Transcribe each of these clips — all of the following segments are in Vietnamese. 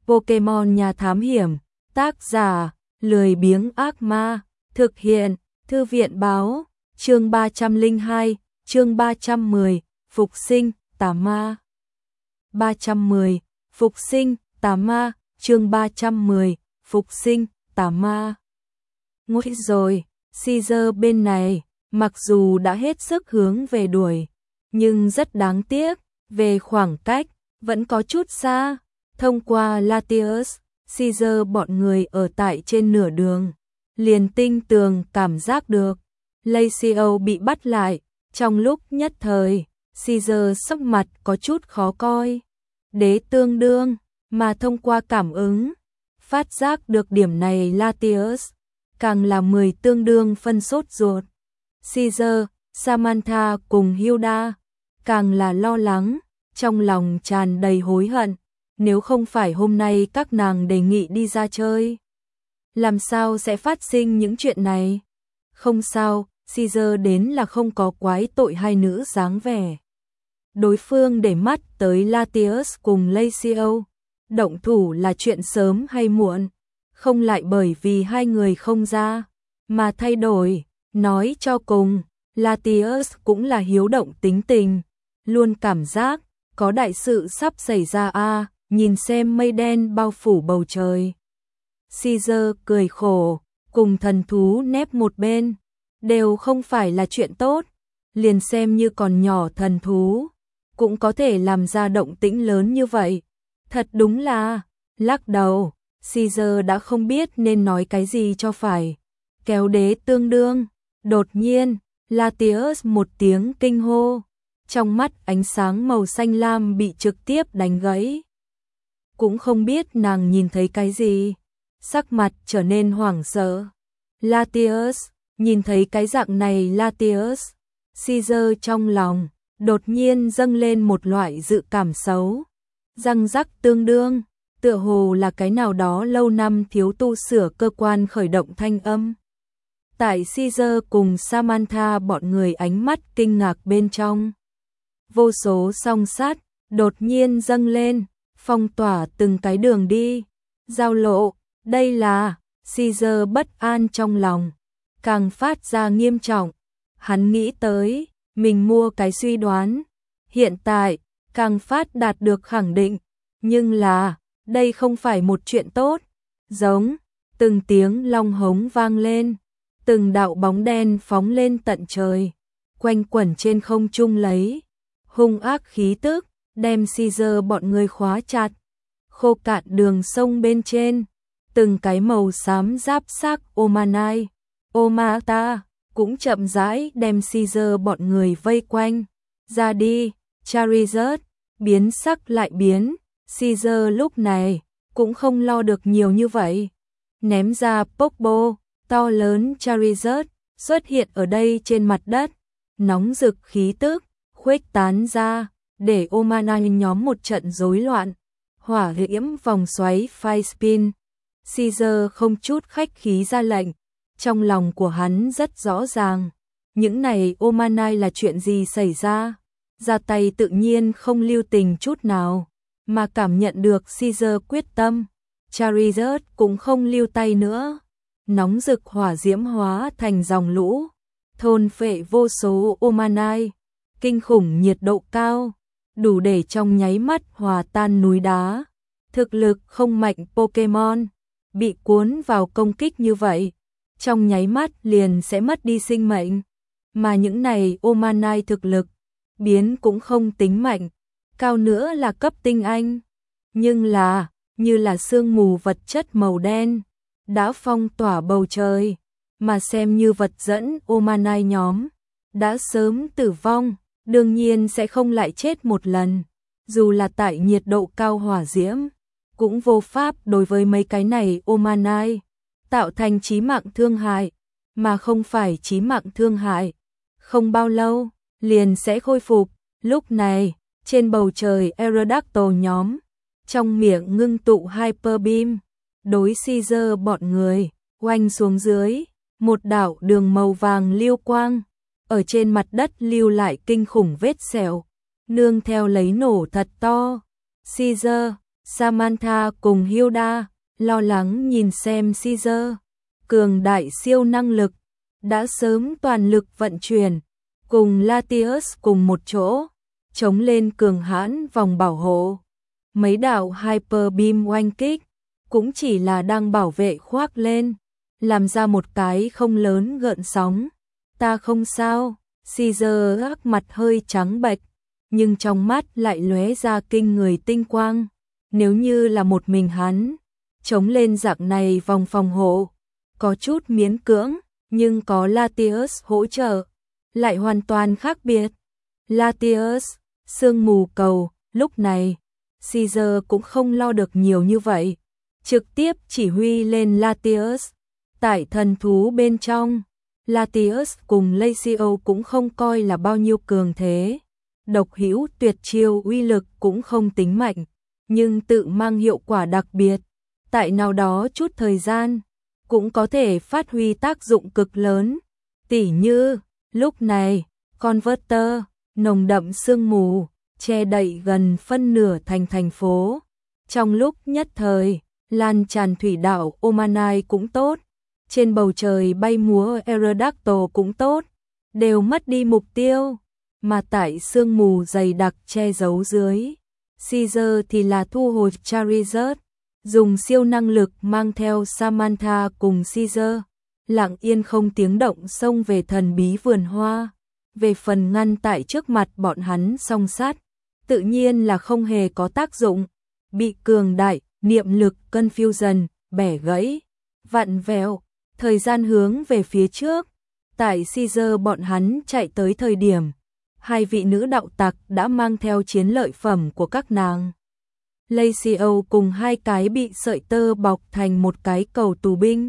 Pokemon nhà thám hiểm, tác giả, lười biếng ác ma, thực hiện, thư viện báo, chương 302, chương 310, phục sinh, tà ma. 310, phục sinh, tà ma, chương 310, phục sinh, tà ma. Nguy rồi, Caesar bên này, mặc dù đã hết sức hướng về đuổi, nhưng rất đáng tiếc, về khoảng cách, vẫn có chút xa. Thông qua Latius, Caesar bọn người ở tại trên nửa đường, liền tinh tường cảm giác được. Lacio bị bắt lại, trong lúc nhất thời, Caesar sắc mặt có chút khó coi. Đế tương đương, mà thông qua cảm ứng, phát giác được điểm này Latius, càng là 10 tương đương phân sốt ruột. Caesar, Samantha cùng Hilda, càng là lo lắng, trong lòng tràn đầy hối hận. Nếu không phải hôm nay các nàng đề nghị đi ra chơi, làm sao sẽ phát sinh những chuyện này? Không sao, Caesar đến là không có quái tội hai nữ dáng vẻ. Đối phương để mắt tới Latius cùng Lacio, động thủ là chuyện sớm hay muộn, không lại bởi vì hai người không ra, mà thay đổi. Nói cho cùng, Latius cũng là hiếu động tính tình, luôn cảm giác có đại sự sắp xảy ra a. Nhìn xem mây đen bao phủ bầu trời. Caesar cười khổ, cùng thần thú nép một bên, đều không phải là chuyện tốt, liền xem như còn nhỏ thần thú, cũng có thể làm ra động tĩnh lớn như vậy. Thật đúng là, lắc đầu, Caesar đã không biết nên nói cái gì cho phải. Kéo đế tương đương, đột nhiên, Latius một tiếng kinh hô, trong mắt ánh sáng màu xanh lam bị trực tiếp đánh gãy. Cũng không biết nàng nhìn thấy cái gì, sắc mặt trở nên hoảng sợ. Latius, nhìn thấy cái dạng này Latius, Caesar trong lòng đột nhiên dâng lên một loại dự cảm xấu. Răng rắc tương đương, tựa hồ là cái nào đó lâu năm thiếu tu sửa cơ quan khởi động thanh âm. Tại Caesar cùng Samantha bọn người ánh mắt kinh ngạc bên trong, vô số song sát đột nhiên dâng lên, phong tỏa từng cái đường đi, giao lộ. Đây là, Caesar bất an trong lòng, càng phát ra nghiêm trọng. Hắn nghĩ tới, mình mua cái suy đoán, hiện tại, càng phát đạt được khẳng định, nhưng là, đây không phải một chuyện tốt. Giống, từng tiếng long hống vang lên, từng đạo bóng đen phóng lên tận trời, quanh quẩn trên không trung lấy hung ác khí tức, đem Caesar bọn người khóa chặt. Khô cạn đường sông bên trên, từng cái màu xám giáp xác Omanai, Omata, cũng chậm rãi đem Caesar bọn người vây quanh. Ra đi, Charizard, biến sắc lại biến, Caesar lúc này cũng không lo được nhiều như vậy. Ném ra Pokeball, to lớn Charizard, xuất hiện ở đây trên mặt đất, nóng rực khí tức, khuếch tán ra, để Omanai nhóm một trận rối loạn. Hỏa diễm vòng xoáy Fire Spin. Caesar không chút khách khí ra lệnh, trong lòng của hắn rất rõ ràng, những này Omanai là chuyện gì xảy ra, ra tay tự nhiên không lưu tình chút nào, mà cảm nhận được Caesar quyết tâm, Charizard cũng không lưu tay nữa, nóng rực hỏa diễm hóa thành dòng lũ, thôn phệ vô số Omanai, kinh khủng nhiệt độ cao, đủ để trong nháy mắt hòa tan núi đá. Thực lực không mạnh Pokemon, bị cuốn vào công kích như vậy, trong nháy mắt liền sẽ mất đi sinh mệnh. Mà những này Omanai thực lực, biến cũng không tính mạnh, cao nữa là cấp tinh anh. Nhưng là, như là sương mù vật chất màu đen, đã phong tỏa bầu trời, mà xem như vật dẫn Omanai nhóm, đã sớm tử vong, đương nhiên sẽ không lại chết một lần. Dù là tại nhiệt độ cao hỏa diễm, cũng vô pháp đối với mấy cái này Omanai tạo thành chí mạng thương hại, mà không phải chí mạng thương hại. Không bao lâu, liền sẽ khôi phục. Lúc này, trên bầu trời Aerodactyl nhóm, trong miệng ngưng tụ Hyper Beam, đối Caesar bọn người, oanh xuống dưới, một đạo đường màu vàng liêu quang, ở trên mặt đất lưu lại kinh khủng vết sẹo, nương theo lấy nổ thật to. Caesar, Samantha cùng Hilda lo lắng nhìn xem Caesar, cường đại siêu năng lực, đã sớm toàn lực vận chuyển, cùng Latius cùng một chỗ, chống lên cường hãn vòng bảo hộ. Mấy đạo Hyper Beam oanh kích, cũng chỉ là đang bảo vệ khoác lên, làm ra một cái không lớn gợn sóng. Ta không sao, Caesar gác mặt hơi trắng bệch, nhưng trong mắt lại lóe ra kinh người tinh quang. Nếu như là một mình hắn, chống lên dạng này vòng phòng hộ, có chút miễn cưỡng, nhưng có Latius hỗ trợ, lại hoàn toàn khác biệt. Latius, sương mù cầu, lúc này, Caesar cũng không lo được nhiều như vậy, trực tiếp chỉ huy lên Latius. Tại thần thú bên trong, Latius cùng Lacio cũng không coi là bao nhiêu cường thế, độc hữu tuyệt chiêu uy lực cũng không tính mạnh, nhưng tự mang hiệu quả đặc biệt, tại nào đó chút thời gian, cũng có thể phát huy tác dụng cực lớn. Tỉ như, lúc này, Converter, nồng đậm sương mù, che đậy gần phân nửa thành phố. Trong lúc nhất thời, lan tràn thủy đảo Omanai cũng tốt, trên bầu trời bay múa Aerodactyl cũng tốt, đều mất đi mục tiêu, mà tại sương mù dày đặc che giấu dưới. Caesar thì là thu hồi Charizard, dùng siêu năng lực mang theo Samantha cùng Caesar, lặng yên không tiếng động xông về thần bí vườn hoa. Về phần ngăn tại trước mặt bọn hắn song sát, tự nhiên là không hề có tác dụng, bị cường đại, niệm lực confusion, bẻ gãy, vặn vẹo, thời gian hướng về phía trước. Tại Caesar bọn hắn chạy tới thời điểm, hai vị nữ đạo tặc đã mang theo chiến lợi phẩm của các nàng. Lacio cùng hai cái bị sợi tơ bọc thành một cái cầu tù binh,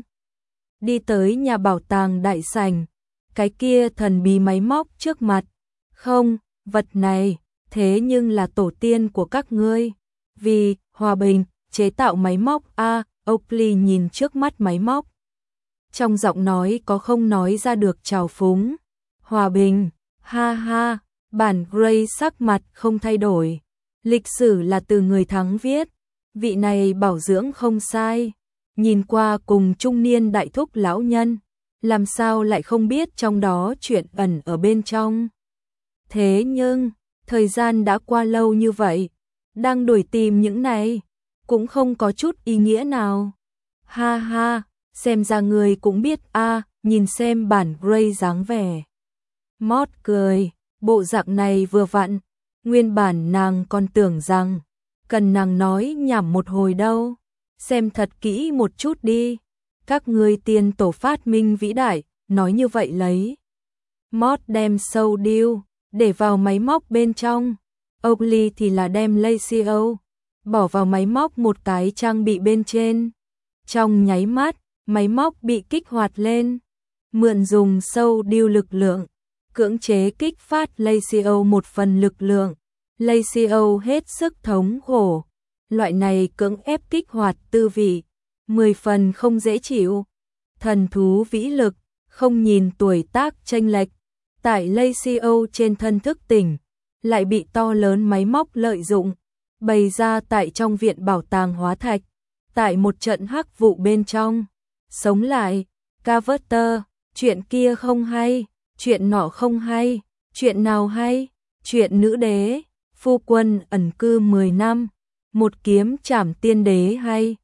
đi tới nhà bảo tàng đại sảnh, cái kia thần bí máy móc trước mặt. Không, vật này, thế nhưng là tổ tiên của các ngươi, vì hòa bình, chế tạo máy móc. Oakley nhìn trước mắt máy móc, trong giọng nói có không nói ra được trào phúng. Hòa bình, ha ha, bản Gray sắc mặt không thay đổi. Lịch sử là từ người thắng viết, vị này bảo dưỡng không sai. Nhìn qua cùng trung niên đại thúc lão nhân, làm sao lại không biết trong đó chuyện ẩn ở bên trong. Thế nhưng, thời gian đã qua lâu như vậy, đang đuổi tìm những này, cũng không có chút ý nghĩa nào. Ha ha, xem ra người cũng biết nhìn xem bản Gray dáng vẻ. Mót cười, bộ dạng này vừa vặn, nguyên bản nàng còn tưởng rằng, cần nàng nói nhảm một hồi đâu. Xem thật kỹ một chút đi, các ngươi tiên tổ phát minh vĩ đại, nói như vậy lấy. Mót đem sâu điêu, để vào máy móc bên trong. Oakley thì là đem Lacio, bỏ vào máy móc một cái trang bị bên trên. Trong nháy mắt, máy móc bị kích hoạt lên. Mượn dùng sâu điêu lực lượng, cưỡng chế kích phát Lacio một phần lực lượng. Lacio hết sức thống khổ. Loại này cưỡng ép kích hoạt tư vị, 10 phần không dễ chịu. Thần thú vĩ lực, không nhìn tuổi tác chênh lệch, tại Lacio trên thân thức tỉnh, lại bị to lớn máy móc lợi dụng, bày ra tại trong viện bảo tàng hóa thạch, tại một trận hắc vụ bên trong. Sống lại, Carver, chuyện kia không hay, chuyện nọ không hay, chuyện nào hay, chuyện nữ đế, phu quân ẩn cư 10 năm. Một kiếm trảm tiên đế hay,